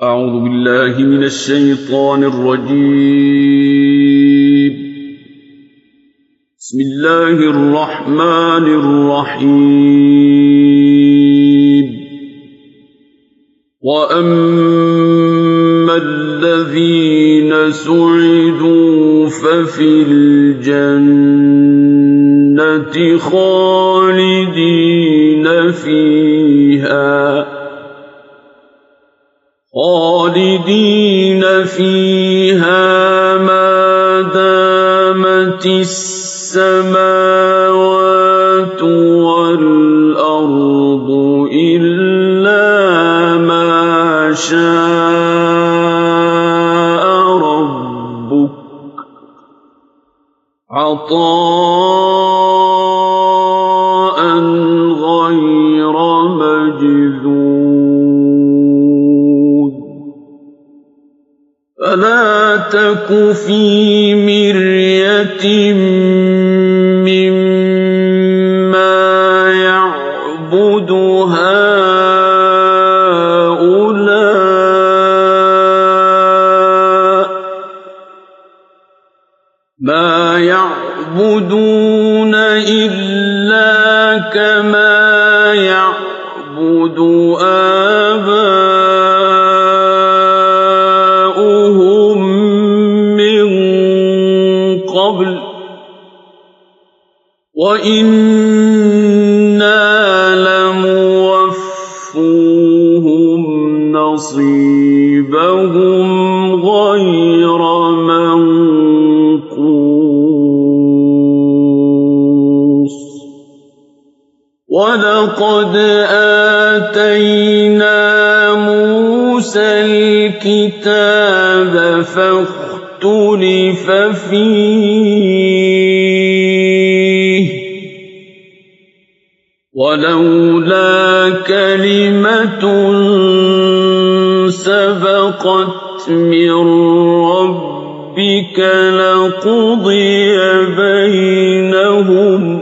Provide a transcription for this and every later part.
أعوذ بالله من الشيطان الرجيم. بسم الله الرحمن الرحيم. وأما الذين سعدوا ففي الجنة خالدين فيها ما دامت السماوات والأرض إلا ما شاء ربك عطاء غير مجذوذ. فلا تك في مرية مما يعبد هؤلاء ما يعبدون إلا كما يعبد آباؤهم من قبل وإنا لموفوهم نصيبهم غير منقوص. ولقد آتينا موسى الكتاب فاختلف فيه ولولا كلمة سبقت من ربك لقضي بينهم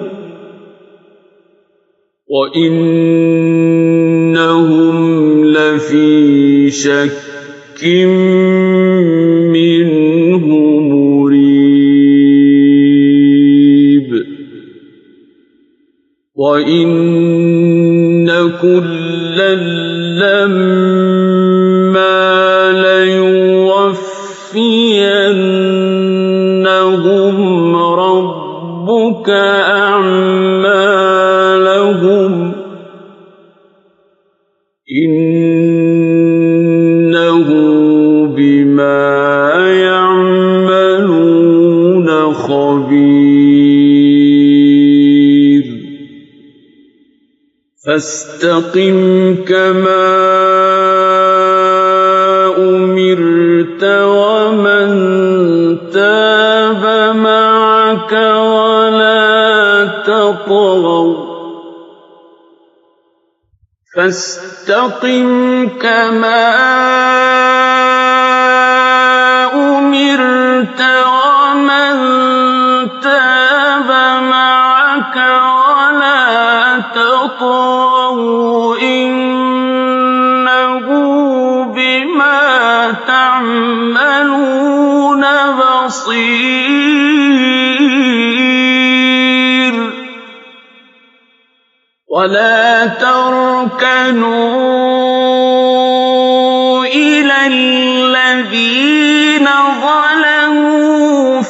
وإنهم لفي شك منه مريب. وإن كلا لما ليوفينهم ربك أعمالهم إنه بما يعملون خبير. فاستقم كما أمرت ومن تاب معك ولا تطغوا فاستقم كما أمرت ومن تاب معك ولا تطغوا إنه بما تعملون بصير. ولا تركنوا إلى الذين ظلموا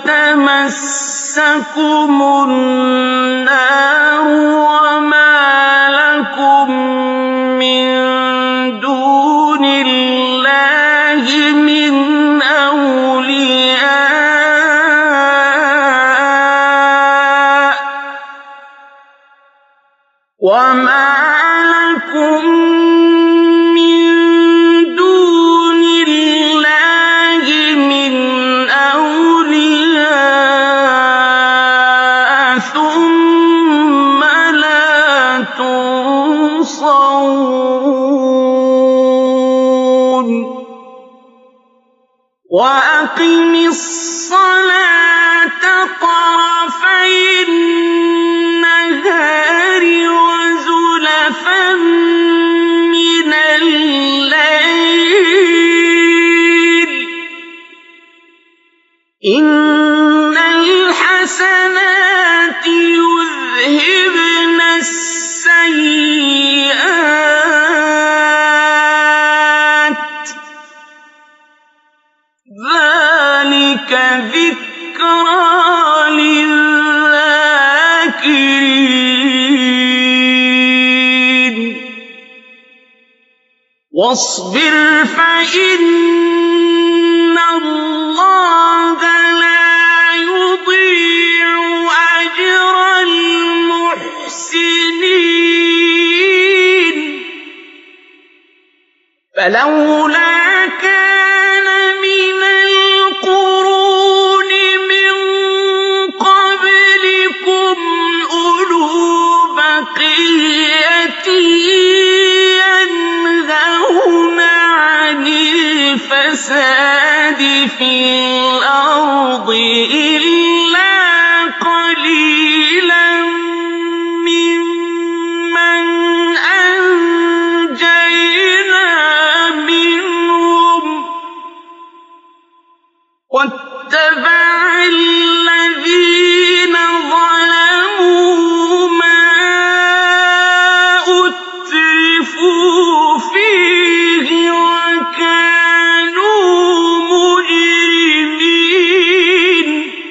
فتمسكم النار وما لكم من دون الله من أولياء وما لكم من دون الله من أولياء ثم لا تنصرون. وأقم الصلاة طرفي النهار وزلفا من الليل إن الحسنات يذهبن السيئات ذلك ذكرى للذاكرين واصبر فإن الله لا يضيع أجر المحسنين فلولا كان من القرون من قبلكم أولو بقية ينهون عن الفساد في الأرض إلا قليلا ممن أنجينا منهم واتبع الذين ظلموا ما أترفوا فيه وكانوا مجرمين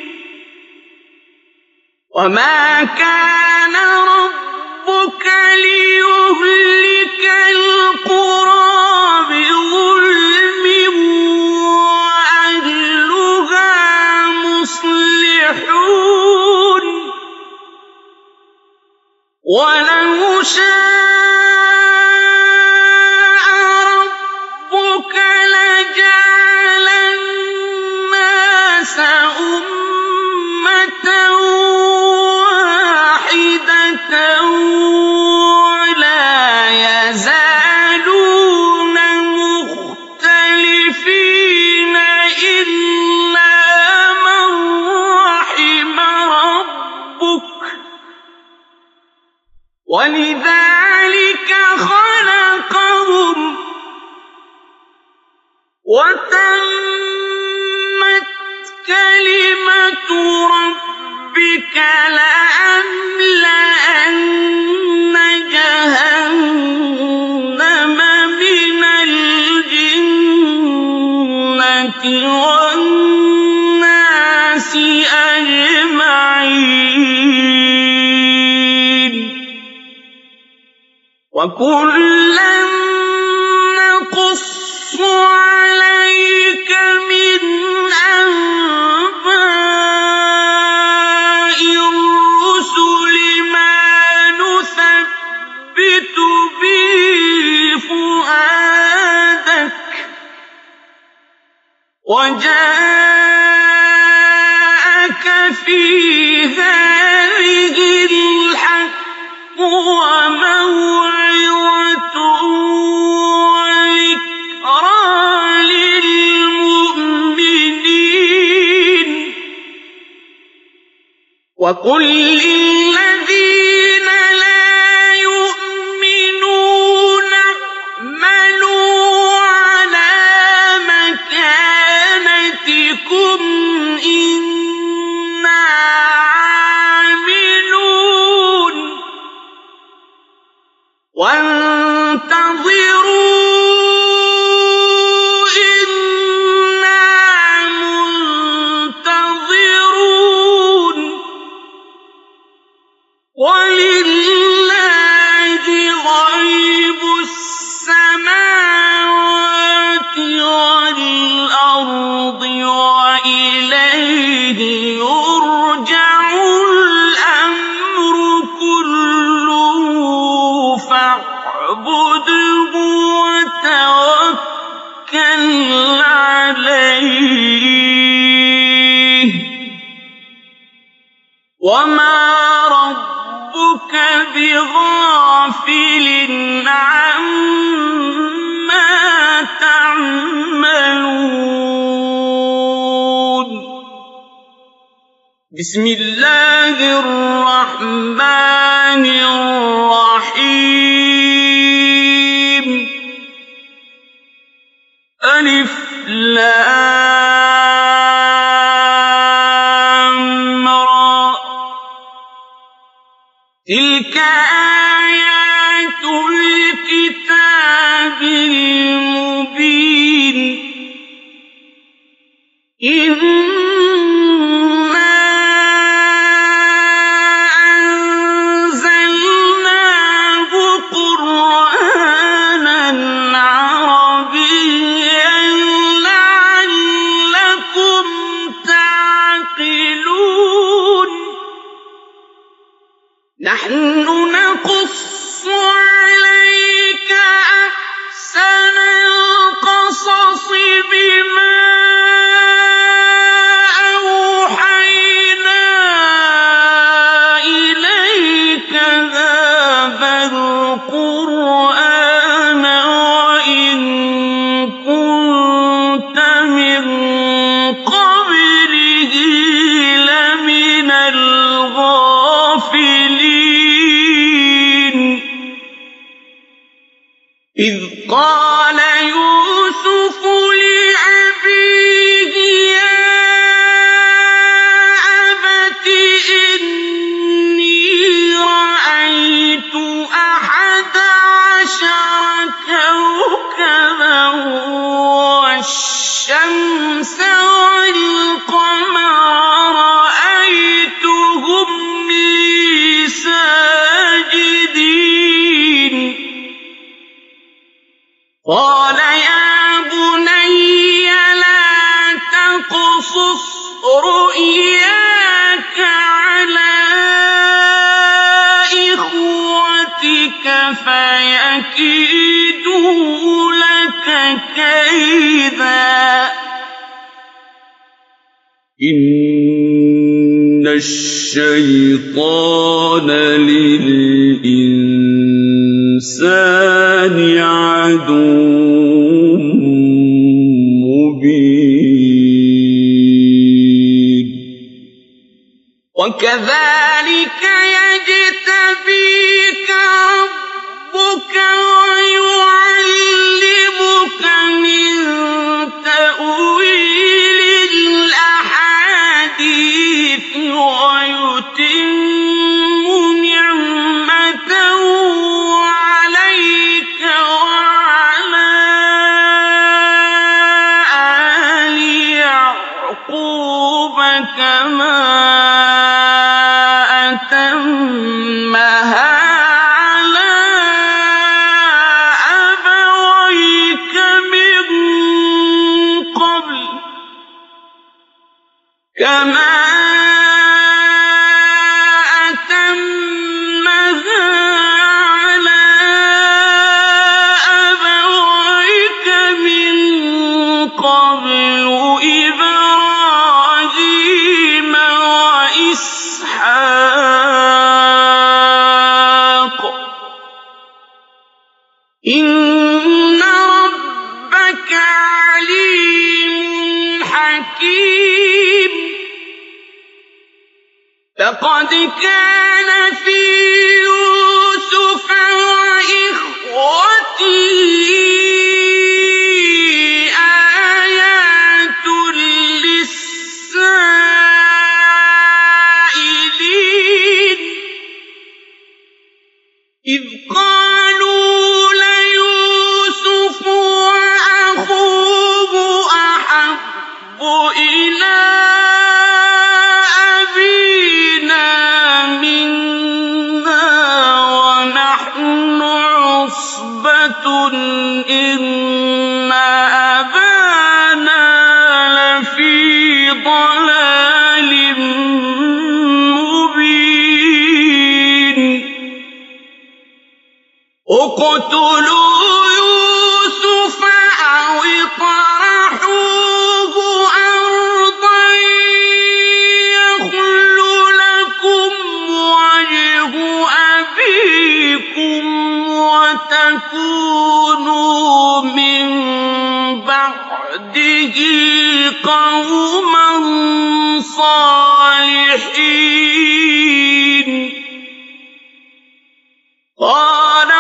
وما كان ربك ليهلك القرى بظلم وأهلها مصلحون ولو شاء ربك لجعل الناس أمة واحدة ولا يزالون مختلفين إلا من رحم ربك ولذلك خلقهم وتمت كلمة ربك لأملأن جهنم من الجنة والناس أجمعين وكلا نقص عليك من أنباء الرسل ما نثبت به فؤادك وجاءك في هذه الحق وموعظة وذكرى للمؤمنين وقل للذين لا يؤمنون اعملوا على مكانتكم إنا عاملون وانتظروا إنا منتظرون ولله غيب السماوات والأرض وإليه يرجع الأمر كله فاعبده وتوكل عليه وما ربك بغافل عما تعملون بسم الله الرحمن الرحيم ألف لام عِذًا إِنَّ الشَّيْطَانَ لِلْإِنسَانِ عَدُوٌّ مُّبِينٌ وَكَذَلِكَ يَجْتَبِيكَ رَبُّكَ وَيُعَلِّمُكَ مِن تَأْوِيلِ الْأَحَادِيثِ وَيُتِمُّ نِعْمَتَهُ عَلَيْكَ وَعَلَىٰ آلِ يَعْقُوبَ كَمَا أَتَمَّهَا عَلَىٰ أَبَوَيْكَ مِن قَبْلُ إِبْرَاهِيمَ وَإِسْحَاقَ ۚ إِنَّ رَبَّكَ عَلِيمٌ حَكِيمٌ لَقَدْ كَانَ فِي يُوسُفَ وَإِخْوَتِهِ آيَاتٌ لِّلسَّائِلِينَ إِذْ قَالُوا لَيُوسُفُ وَأَخُوهُ أَحَبُّ إِلَىٰ أَبِينَا مِنَّا وَنَحْنُ عُصْبَةٌ إِنَّ أَبَانَا لَفِي ضَلَالٍ مُّبِينٍ اقْتُلُوا يُوسُفَ أَوِ اطْرَحُوهُ أَرْضًا يَخْلُ لَكُمْ وَجْهُ أَبِيكُمْ وَتَكُونُوا مِن بَعْدِهِ قَوْمًا صَالِحِينَ قَالَ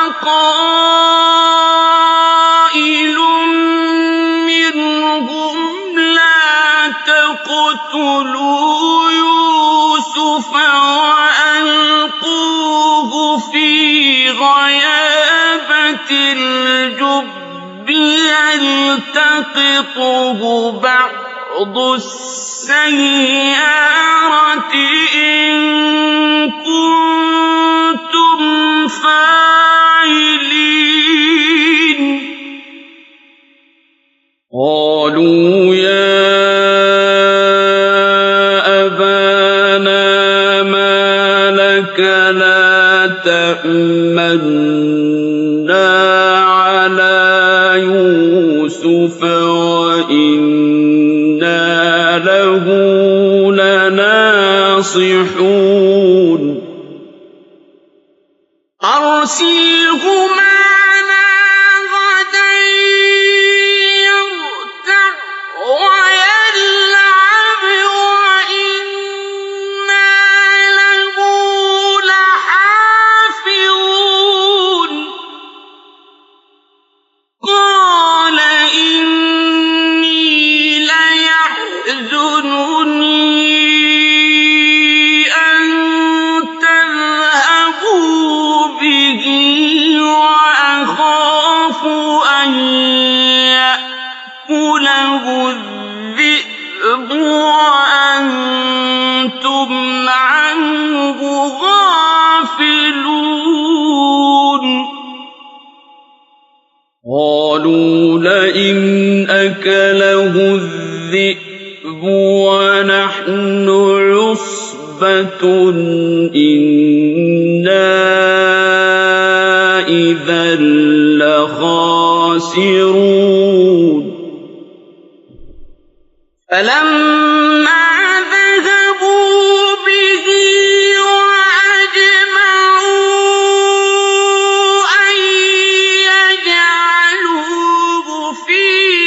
قَائِلٌ مِّنْهُمْ لَا تَقْتُلُوا يُوسُفَ وَأَلْقُوهُ فِي غَيَابَتِ الْجُبِّ يَلْتَقِطْهُ بَعْضُ السَّيَّارَةِ إِن كُنتُمْ فَاعِلِينَ قَالُوا يَا أَبَانَا مَا لَكَ لَا تَأْمَنَّا عَلَىٰ يُوسُفَ وَإِنَّا لَهُ لَنَاصِحُونَ أَرْسِلْهُ مَعَنَا غَدًا يَرْتَعْ وَيَلْعَبْ وَإِنَّا لَهُ لَحَافِظُونَ قَالَ إِنِّي لَيَحْزُنُنِي أَن تَذْهَبُوا بِهِ وَأَخَافُ أَن يَأْكُلَهُ الذِّئْبُ وَأَنتُمْ عَنْهُ غَافِلُونَ قَالُوا لَئِنْ أَكَلَهُ الذِّئْبُ وَنَحْنُ عُصْبَةٌ إِنَّا إِذًا لَّخَاسِرُونَ فلما ذهبوا به وأجمعوا أن يجعلوه في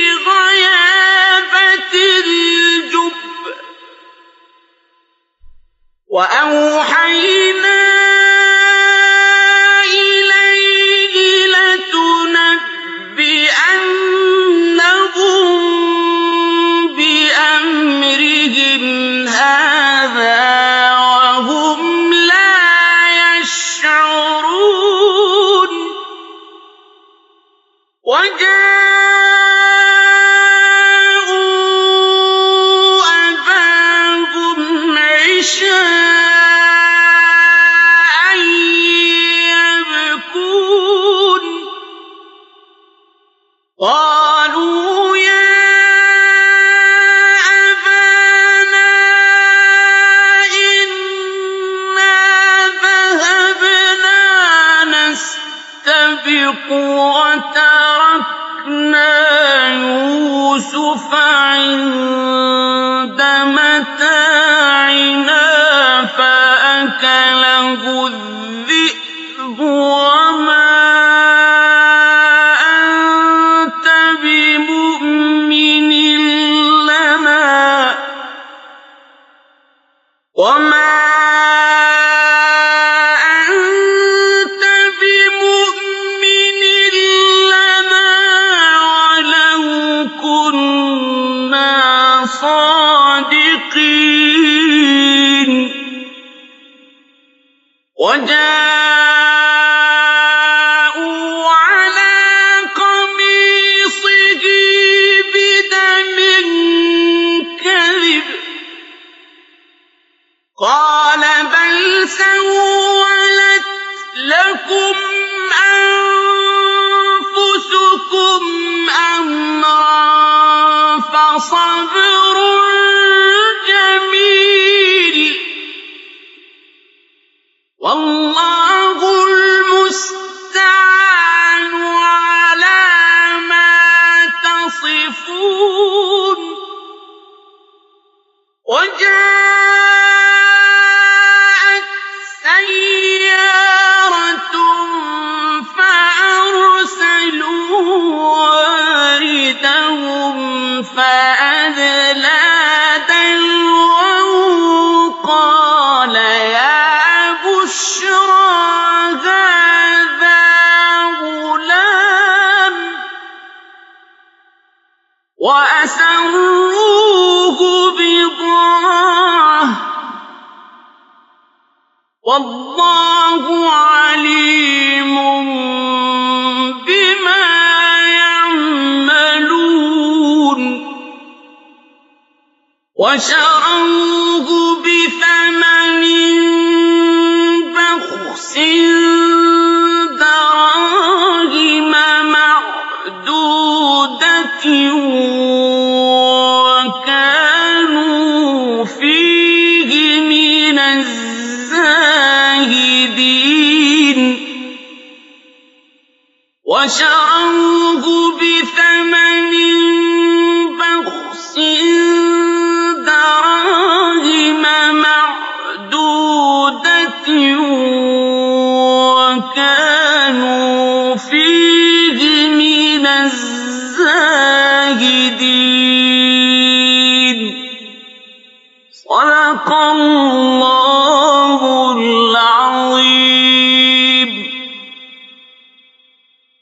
غيابة الجب وأوحينا إليه لتنبئنهم بأمرهم هذا وهم لا يشعرون وجاءوا أباهم عشاء يبكون قالوا يا أبانا إنا ذهبنا نستبق وتركنا يوسف عند متاعنا فأكله الذئب وما أنت بمؤمن لنا ولو كنا صادقين وجاءوا على قميصه بدم كذب قال بل سولت لكم أنفسكم أمرا فصبر جميل والله المستعان على ما تصفون وجاءت سيارة فأرسلوا واردهم فأدلى دلوه قال يا بشرى هذا غلام وأسروه بضاعة والله عليم بما يعملون وشروه بثمن بخس دراهم معدودة وكانوا فيه من الزاهدين وشروه بثمن بخس دراهم معدودة وكانوا فيه من الزاهدين صدق الله